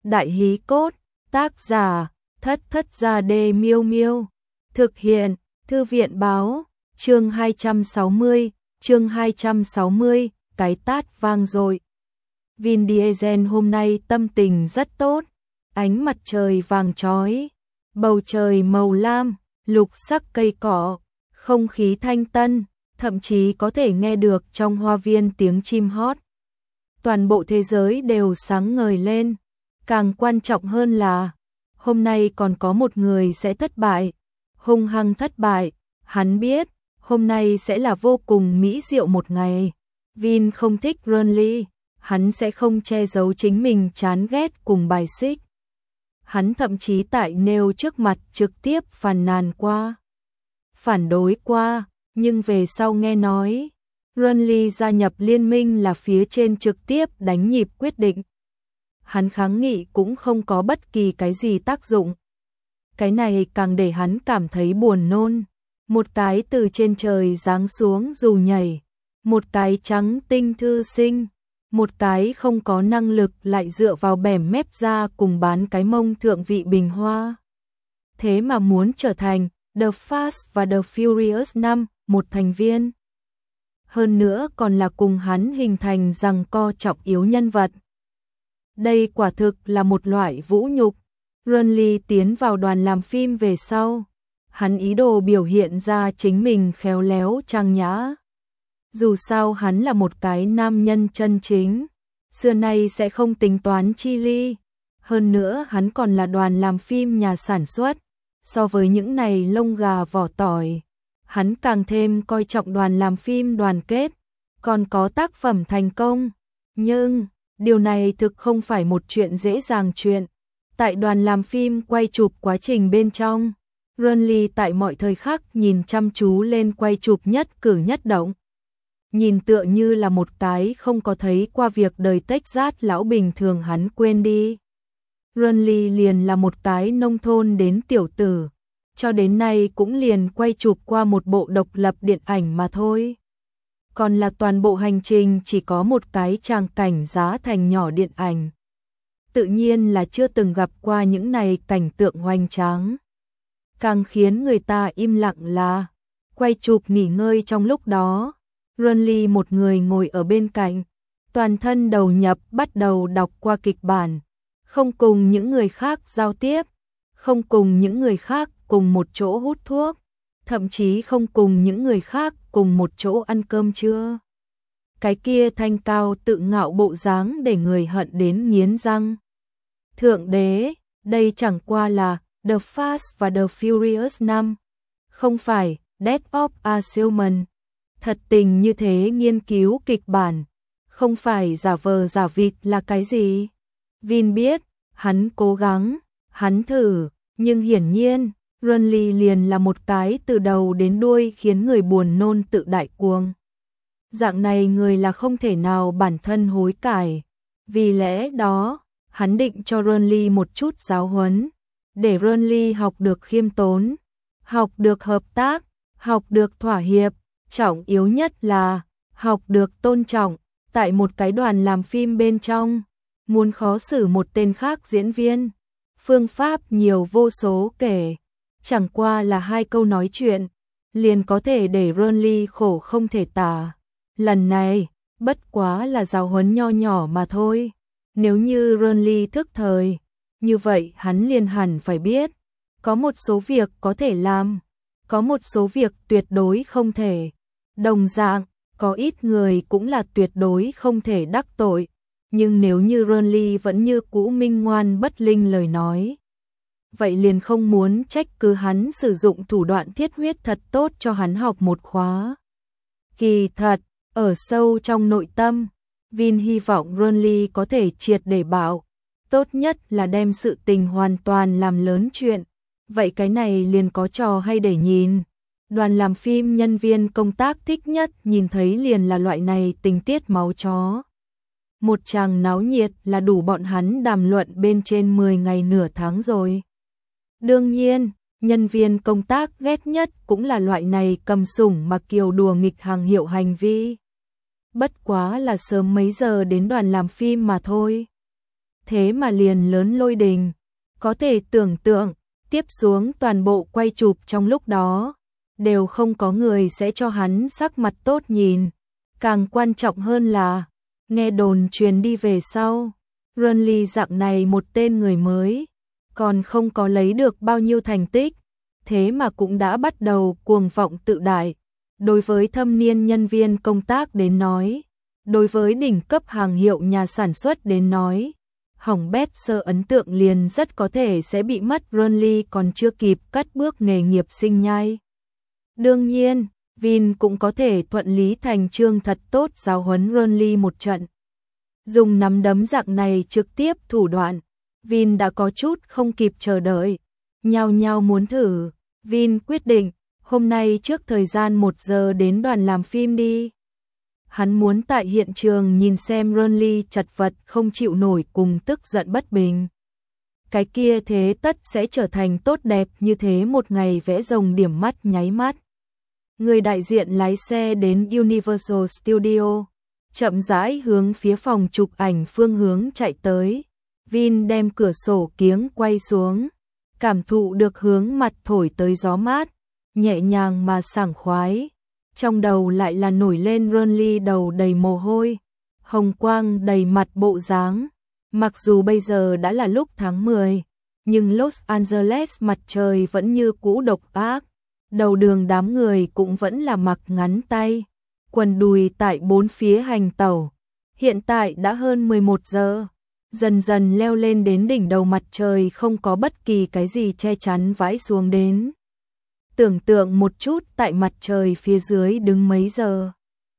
Đại hí cốt, tác giả, Thất Thất Gia Đê Miêu Miêu. Thực hiện, Thư viện báo, chương 260, cái tát vang dội. Vin Diesel hôm nay tâm tình rất tốt, ánh mặt trời vàng chói, bầu trời màu lam, lục sắc cây cỏ, không khí thanh tân, thậm chí có thể nghe được trong hoa viên tiếng chim hót. Toàn bộ thế giới đều sáng ngời lên, càng quan trọng hơn là hôm nay còn có một người sẽ thất bại, hung hăng thất bại, hắn biết hôm nay sẽ là vô cùng mỹ diệu một ngày. Vin không thích Renly, hắn sẽ không che giấu chính mình chán ghét cùng bài xích. Hắn thậm chí tại nêu trước mặt trực tiếp phàn nàn qua, phản đối qua, nhưng về sau nghe nói Renly gia nhập liên minh là phía trên trực tiếp đánh nhịp quyết định. Hắn kháng nghị cũng không có bất kỳ cái gì tác dụng. Cái này càng để hắn cảm thấy buồn nôn. Một cái từ trên trời giáng xuống dù nhảy, một cái trắng tinh thư sinh, một cái không có năng lực lại dựa vào bẻm mép ra cùng bán cái mông thượng vị bình hoa. Thế mà muốn trở thành The Fast và The Furious 5, một thành viên. Hơn nữa còn là cùng hắn hình thành giằng co trọng yếu nhân vật. Đây quả thực là một loại vũ nhục. Renly tiến vào đoàn làm phim về sau, hắn ý đồ biểu hiện ra chính mình khéo léo trang nhã. Dù sao hắn là một cái nam nhân chân chính, xưa nay sẽ không tính toán chi ly. Hơn nữa hắn còn là đoàn làm phim nhà sản xuất, so với những này lông gà vỏ tỏi, hắn càng thêm coi trọng đoàn làm phim đoàn kết, còn có tác phẩm thành công. Nhưng điều này thực không phải một chuyện dễ dàng chuyện. Tại đoàn làm phim quay chụp quá trình bên trong, Renly tại mọi thời khắc nhìn chăm chú lên quay chụp nhất cử nhất động. Nhìn tựa như là một cái không có thấy qua việc đời Texas lão bình thường hắn quên đi. Renly liền là một cái nông thôn đến tiểu tử, cho đến nay cũng liền quay chụp qua một bộ độc lập điện ảnh mà thôi. Còn là toàn bộ hành trình chỉ có một cái tràng cảnh giá thành nhỏ điện ảnh. Tự nhiên là chưa từng gặp qua những này cảnh tượng hoành tráng. Càng khiến người ta im lặng là quay chụp nghỉ ngơi trong lúc đó, Renly một người ngồi ở bên cạnh, toàn thân đầu nhập bắt đầu đọc qua kịch bản, không cùng những người khác giao tiếp, không cùng những người khác cùng một chỗ hút thuốc, thậm chí không cùng những người khác cùng một chỗ ăn cơm trưa. Cái kia thanh cao tự ngạo bộ dáng để người hận đến nghiến răng. Thượng đế, đây chẳng qua là The Fast và The Furious 5, không phải Death of a Salesman. Thật tình như thế nghiên cứu kịch bản, không phải giả vờ giả vịt là cái gì. Vin biết, hắn cố gắng, hắn thử, nhưng hiển nhiên, Renly liền là một cái từ đầu đến đuôi khiến người buồn nôn tự đại cuồng. Dạng này người là không thể nào bản thân hối cải. Vì lẽ đó, hắn định cho Renly một chút giáo huấn, để Renly học được khiêm tốn, học được hợp tác, học được thỏa hiệp, trọng yếu nhất là học được tôn trọng. Tại một cái đoàn làm phim bên trong, muốn khó xử một tên khác diễn viên, phương pháp nhiều vô số kể, chẳng qua là 2 câu nói chuyện, liền có thể để Renly khổ không thể tả. Lần này, bất quá là giáo huấn nho nhỏ mà thôi. Nếu như Renly thức thời, như vậy hắn liền hẳn phải biết, có một số việc có thể làm, có một số việc tuyệt đối không thể. Đồng dạng, có ít người cũng là tuyệt đối không thể đắc tội, nhưng nếu như Renly vẫn như cũ minh ngoan bất linh lời nói, vậy liền không muốn trách cứ hắn sử dụng thủ đoạn thiết huyết thật tốt cho hắn học một khóa. Kỳ thật, ở sâu trong nội tâm, Vin hy vọng Renly có thể triệt để bảo, tốt nhất là đem sự tình hoàn toàn làm lớn chuyện, vậy cái này liền có trò hay để nhìn. Đoàn làm phim nhân viên công tác thích nhất nhìn thấy liền là loại này tình tiết máu chó. Một tràng náo nhiệt là đủ bọn hắn đàm luận bên trên 10 ngày nửa tháng rồi. Đương nhiên, nhân viên công tác ghét nhất cũng là loại này cầm sủng mà kiều đùa nghịch hàng hiệu hành vi. Bất quá là sớm mấy giờ đến đoàn làm phim mà thôi. thế mà liền lớn lôi đình. Có thể tưởng tượng, tiếp xuống toàn bộ quay chụp trong lúc đó, đều không có người sẽ cho hắn sắc mặt tốt nhìn. Càng quan trọng hơn là, nghe đồn truyền đi về sau, Renly dạng này một tên người mới, còn không có lấy được bao nhiêu thành tích, thế mà cũng đã bắt đầu cuồng vọng tự đại. Đối với thâm niên nhân viên công tác đến nói, đối với đỉnh cấp hàng hiệu nhà sản xuất đến nói, hỏng bét sơ ấn tượng liền rất có thể sẽ bị mất. Renly còn chưa kịp cất bước nghề nghiệp sinh nhai. Đương nhiên, Vin cũng có thể thuận lý thành chương thật tốt giáo huấn Renly một trận. Dùng nắm đấm dạng này trực tiếp thủ đoạn, Vin đã có chút không kịp chờ đợi, nhao nhao muốn thử. Vin quyết định, hôm nay trước thời gian 1 giờ đến đoàn làm phim đi. Hắn muốn tại hiện trường nhìn xem Renly chật vật không chịu nổi cùng tức giận bất bình. Cái kia thế tất sẽ trở thành tốt đẹp như thế một ngày vẽ rồng điểm mắt nháy mắt. Người đại diện lái xe đến Universal Studio, chậm rãi hướng phía phòng chụp ảnh phương hướng chạy tới. Vin đem cửa sổ kiếng quay xuống, cảm thụ được hướng mặt thổi tới gió mát, nhẹ nhàng mà sảng khoái. Trong đầu lại là nổi lên Renly đầu đầy mồ hôi, hồng quang đầy mặt bộ dáng. Mặc dù bây giờ đã là lúc tháng 10, nhưng Los Angeles mặt trời vẫn như cũ độc ác. Đầu đường đám người cũng vẫn là mặc ngắn tay, quần đùi tại bốn phía hành tẩu. Hiện tại đã hơn 11 giờ, dần dần leo lên đến đỉnh đầu mặt trời không có bất kỳ cái gì che chắn vãi xuống đến. Tưởng tượng một chút tại mặt trời phía dưới đứng mấy giờ.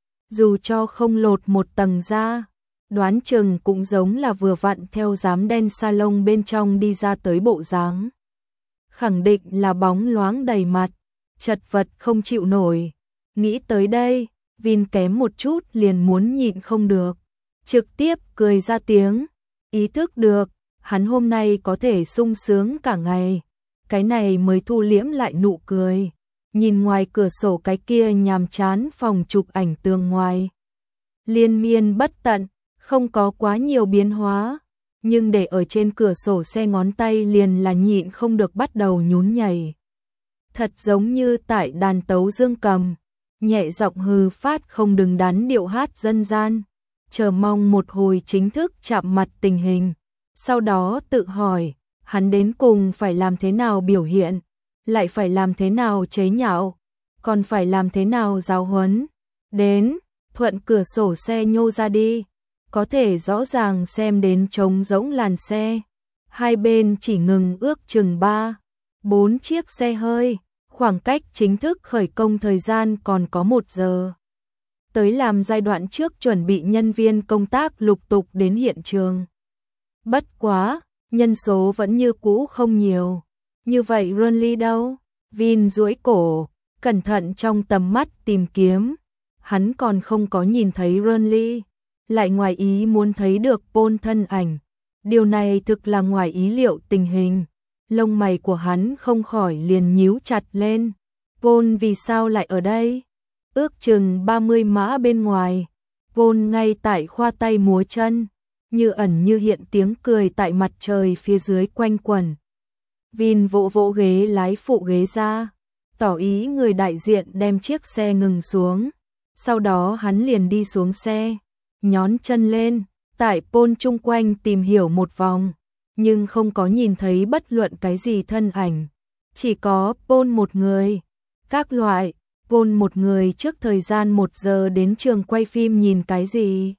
Dù cho không lột một tầng da, đoán chừng cũng giống là vừa vặn theo dám đen salon bên trong đi ra tới bộ dáng. Khẳng định là bóng loáng đầy mặt, chật vật không chịu nổi. Nghĩ tới đây, Vin kém một chút liền muốn nhịn không được, trực tiếp cười ra tiếng. Ý thức được, hắn hôm nay có thể sung sướng cả ngày. Cái này mới thu liễm lại nụ cười, nhìn ngoài cửa sổ cái kia nhàm chán phòng chụp ảnh tường ngoài. Liên miên bất tận, không có quá nhiều biến hóa, nhưng để ở trên cửa sổ xe ngón tay liền là nhịn không được bắt đầu nhún nhảy. Thật giống như tại đàn tấu dương cầm, nhẹ giọng hừ phát không đứng đắn điệu hát dân gian, chờ mong một hồi chính thức chạm mặt tình hình. Sau đó tự hỏi, hắn đến cùng phải làm thế nào biểu hiện, lại phải làm thế nào chế nhạo, còn phải làm thế nào giáo huấn. Đến, thuận cửa sổ xe nhô ra đi, có thể rõ ràng xem đến trống rỗng làn xe. Hai bên chỉ ngừng ước chừng 3-4 chiếc xe hơi, khoảng cách chính thức khởi công thời gian còn có 1 giờ. Tới làm giai đoạn trước chuẩn bị nhân viên công tác lục tục đến hiện trường. Bất quá, nhân số vẫn như cũ không nhiều. Như vậy Renly đâu? Vin duỗi cổ, cẩn thận trong tầm mắt tìm kiếm. Hắn còn không có nhìn thấy Renly, lại ngoài ý muốn thấy được Paul thân ảnh. Điều này thực là ngoài ý liệu tình hình. Lông mày của hắn không khỏi liền nhíu chặt lên. Paul vì sao lại ở đây? Ước chừng 30 mã bên ngoài, Paul ngay tại khoa tay múa chân, như ẩn như hiện tiếng cười tại mặt trời phía dưới quanh quẩn. Vin vỗ vỗ ghế lái phụ ghế ra, tỏ ý người đại diện đem chiếc xe ngừng xuống. Sau đó hắn liền đi xuống xe, nhón chân lên, tại Paul chung quanh tìm hiểu một vòng, nhưng không có nhìn thấy bất luận cái gì thân ảnh. Chỉ có Paul một người. Các loại, Paul một người trước thời gian 1 giờ đến trường quay phim nhìn cái gì?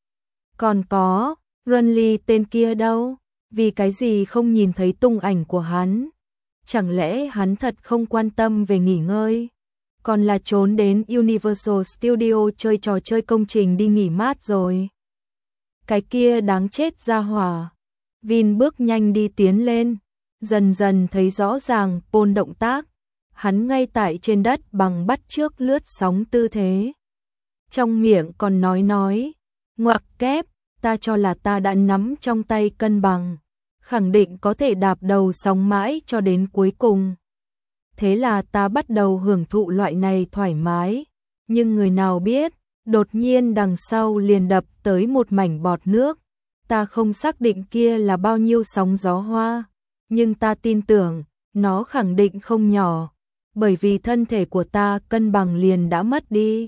Còn có, Renly tên kia đâu? Vì cái gì không nhìn thấy tung ảnh của hắn? Chẳng lẽ hắn thật không quan tâm về nghỉ ngơi? Còn là trốn đến Universal Studio chơi trò chơi công trình đi nghỉ mát rồi? Cái kia đáng chết ra hỏa. Vin bước nhanh đi tiến lên, dần dần thấy rõ ràng Paul động tác. Hắn ngay tại trên đất bằng bắt chước lướt sóng tư thế. Trong miệng còn nói, ngoặc kép, ta cho là ta đã nắm trong tay cân bằng, khẳng định có thể đạp đầu sóng mãi cho đến cuối cùng. Thế là ta bắt đầu hưởng thụ loại này thoải mái, nhưng người nào biết, đột nhiên đằng sau liền đập tới một mảnh bọt nước, ta không xác định kia là bao nhiêu sóng gió hoa, nhưng ta tin tưởng, nó khẳng định không nhỏ, bởi vì thân thể của ta cân bằng liền đã mất đi.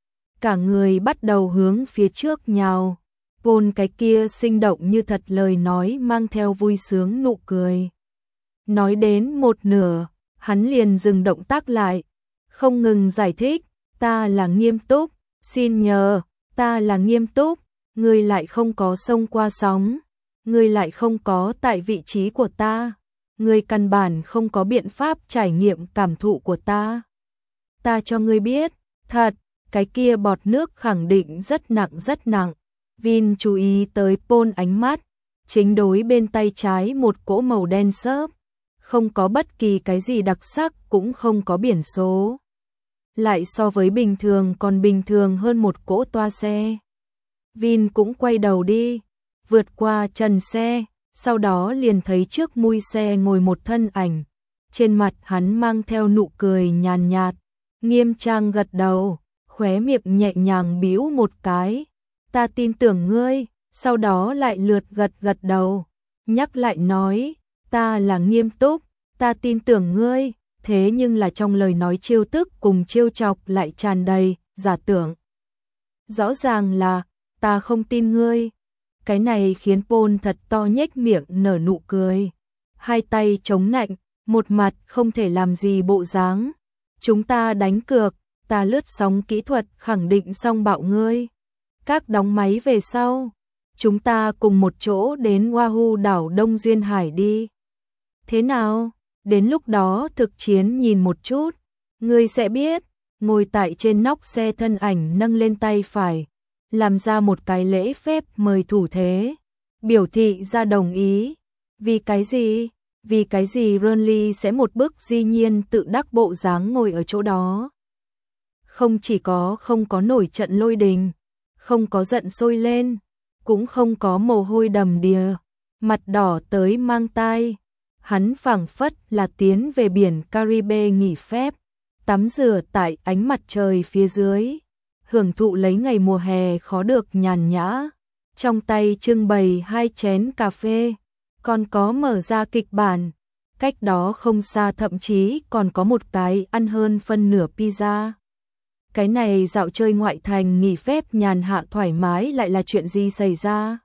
Cả người bắt đầu hướng phía trước nhào. Paul cái kia sinh động như thật lời nói mang theo vui sướng nụ cười. Nói đến một nửa, hắn liền dừng động tác lại, không ngừng giải thích, ta là nghiêm túc, xin nhờ, ta là nghiêm túc, ngươi lại không có xông qua sóng, ngươi lại không có tại vị trí của ta, ngươi căn bản không có biện pháp trải nghiệm cảm thụ của ta. Ta cho ngươi biết, thật, cái kia bọt nước khẳng định rất nặng rất nặng. Vin chú ý tới Paul ánh mắt, chính đối bên tay trái một cỗ màu đen xốp, không có bất kỳ cái gì đặc sắc, cũng không có biển số. Lại so với bình thường còn bình thường hơn một cỗ toa xe. Vin cũng quay đầu đi, vượt qua trần xe, sau đó liền thấy trước mui xe ngồi một thân ảnh. Trên mặt hắn mang theo nụ cười nhàn nhạt, nghiêm trang gật đầu, khóe miệng nhẹ nhàng bĩu một cái. Ta tin tưởng ngươi, sau đó lại lượt gật đầu, nhắc lại nói, ta là nghiêm túc, ta tin tưởng ngươi, thế nhưng là trong lời nói trêu tức cùng trêu chọc lại tràn đầy giả tưởng. Rõ ràng là, ta không tin ngươi. Cái này khiến Paul thật to nhếch miệng nở nụ cười. Hai tay chống nạnh, một mặt không thể làm gì bộ dáng. Chúng ta đánh cược, ta lướt sóng kỹ thuật khẳng định xong bạo ngươi. Các đóng máy về sau, chúng ta cùng một chỗ đến Oahu đảo Đông Duyên Hải đi. Thế nào? Đến lúc đó thực chiến nhìn một chút, ngươi sẽ biết. Ngồi tại trên nóc xe thân ảnh nâng lên tay phải, làm ra một cái lễ phép mời thủ thế, biểu thị ra đồng ý. Vì cái gì? Vì cái gì Ronly sẽ một bức di nhiên tự đắc bộ dáng ngồi ở chỗ đó? Không chỉ có không có nổi trận lôi đình, không có giận sôi lên, cũng không có mồ hôi đầm đìa, mặt đỏ tới mang tai. Hắn phảng phất là tiến về biển Caribe nghỉ phép, tắm rửa tại ánh mặt trời phía dưới, hưởng thụ lấy ngày mùa hè khó được nhàn nhã. Trong tay trưng bày 2 chén cà phê, còn có mở ra kịch bản, cách đó không xa thậm chí còn có một cái ăn hơn phân nửa pizza. Cái này dạo chơi ngoại thành nghỉ phép nhàn hạ thoải mái lại là chuyện gì xảy ra?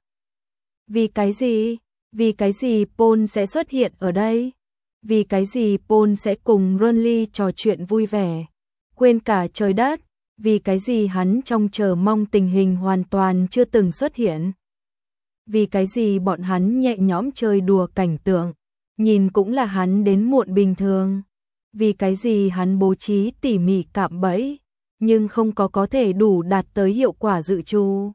Vì cái gì? Vì cái gì Paul sẽ xuất hiện ở đây? Vì cái gì Paul sẽ cùng Ronly trò chuyện vui vẻ, quên cả trời đất? Vì cái gì hắn trong chờ mong tình hình hoàn toàn chưa từng xuất hiện? Vì cái gì bọn hắn nhẹ nhõm chơi đùa cảnh tượng, nhìn cũng là hắn đến muộn bình thường? Vì cái gì hắn bố trí tỉ mỉ cạm bẫy, nhưng không có thể đủ đạt tới hiệu quả dự trù?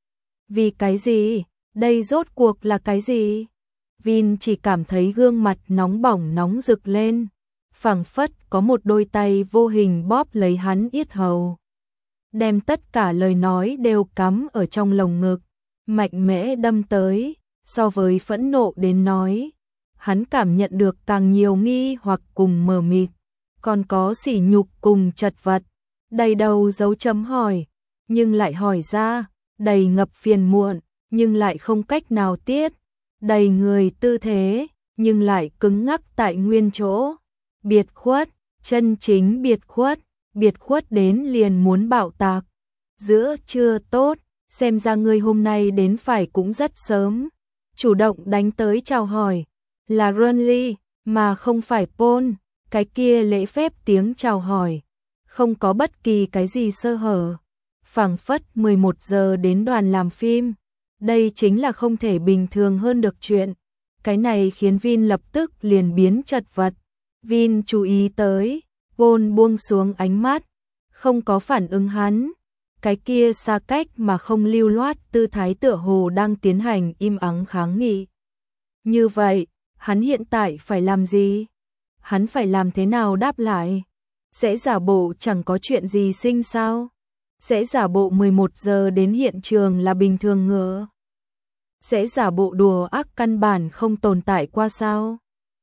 Vì cái gì? Đây rốt cuộc là cái gì? Vin chỉ cảm thấy gương mặt nóng bỏng nóng rực lên, phảng phất có một đôi tay vô hình bóp lấy hắn yết hầu, đem tất cả lời nói đều cắm ở trong lồng ngực, mạnh mẽ đâm tới. So với phẫn nộ đến nói, hắn cảm nhận được càng nhiều nghi hoặc cùng mờ mịt, còn có sỉ nhục cùng chật vật, đầy đầu dấu chấm hỏi, nhưng lại hỏi ra, đầy ngập phiền muộn, nhưng lại không cách nào tiết, đầy người tư thế, nhưng lại cứng ngắc tại nguyên chỗ. Biệt khuất, chân chính biệt khuất đến liền muốn bạo tạc. Giữa trưa tốt, xem ra ngươi hôm nay đến phải cũng rất sớm. Chủ động đánh tới chào hỏi, là Ronly, mà không phải Paul. Cái kia lễ phép tiếng chào hỏi, không có bất kỳ cái gì sơ hở. Phảng phất 11 giờ đến đoàn làm phim. Đây chính là không thể bình thường hơn được chuyện. Cái này khiến Vin lập tức liền biến chật vật. Vin chú ý tới, Paul buông xuống ánh mắt, không có phản ứng hắn. Cái kia xa cách mà không lưu loát tư thái tựa hồ đang tiến hành im ắng kháng nghị. Như vậy, hắn hiện tại phải làm gì? Hắn phải làm thế nào đáp lại? Sẽ giả bộ chẳng có chuyện gì sinh sao? Sẽ giả bộ 11 giờ đến hiện trường là bình thường ngựa? Sẽ giả bộ đùa ác căn bản không tồn tại qua sao?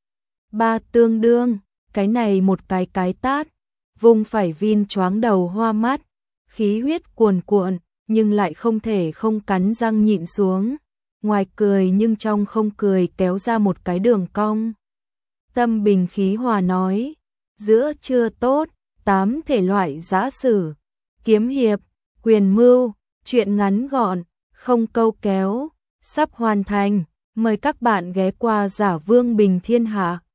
Ba tương đương, cái này một cái tát, vung phải Vin choáng đầu hoa mắt, khí huyết cuồn cuộn, nhưng lại không thể không cắn răng nhịn xuống. ngoài cười nhưng trong không cười kéo ra một cái đường cong. Tâm bình khí hòa nói, giữa chưa tốt, 8 thể loại giả sử, kiếm hiệp, quyền mưu, truyện ngắn gọn, không câu kéo, sắp hoàn thành, mời các bạn ghé qua Giả Vương Bình Thiên Hạ.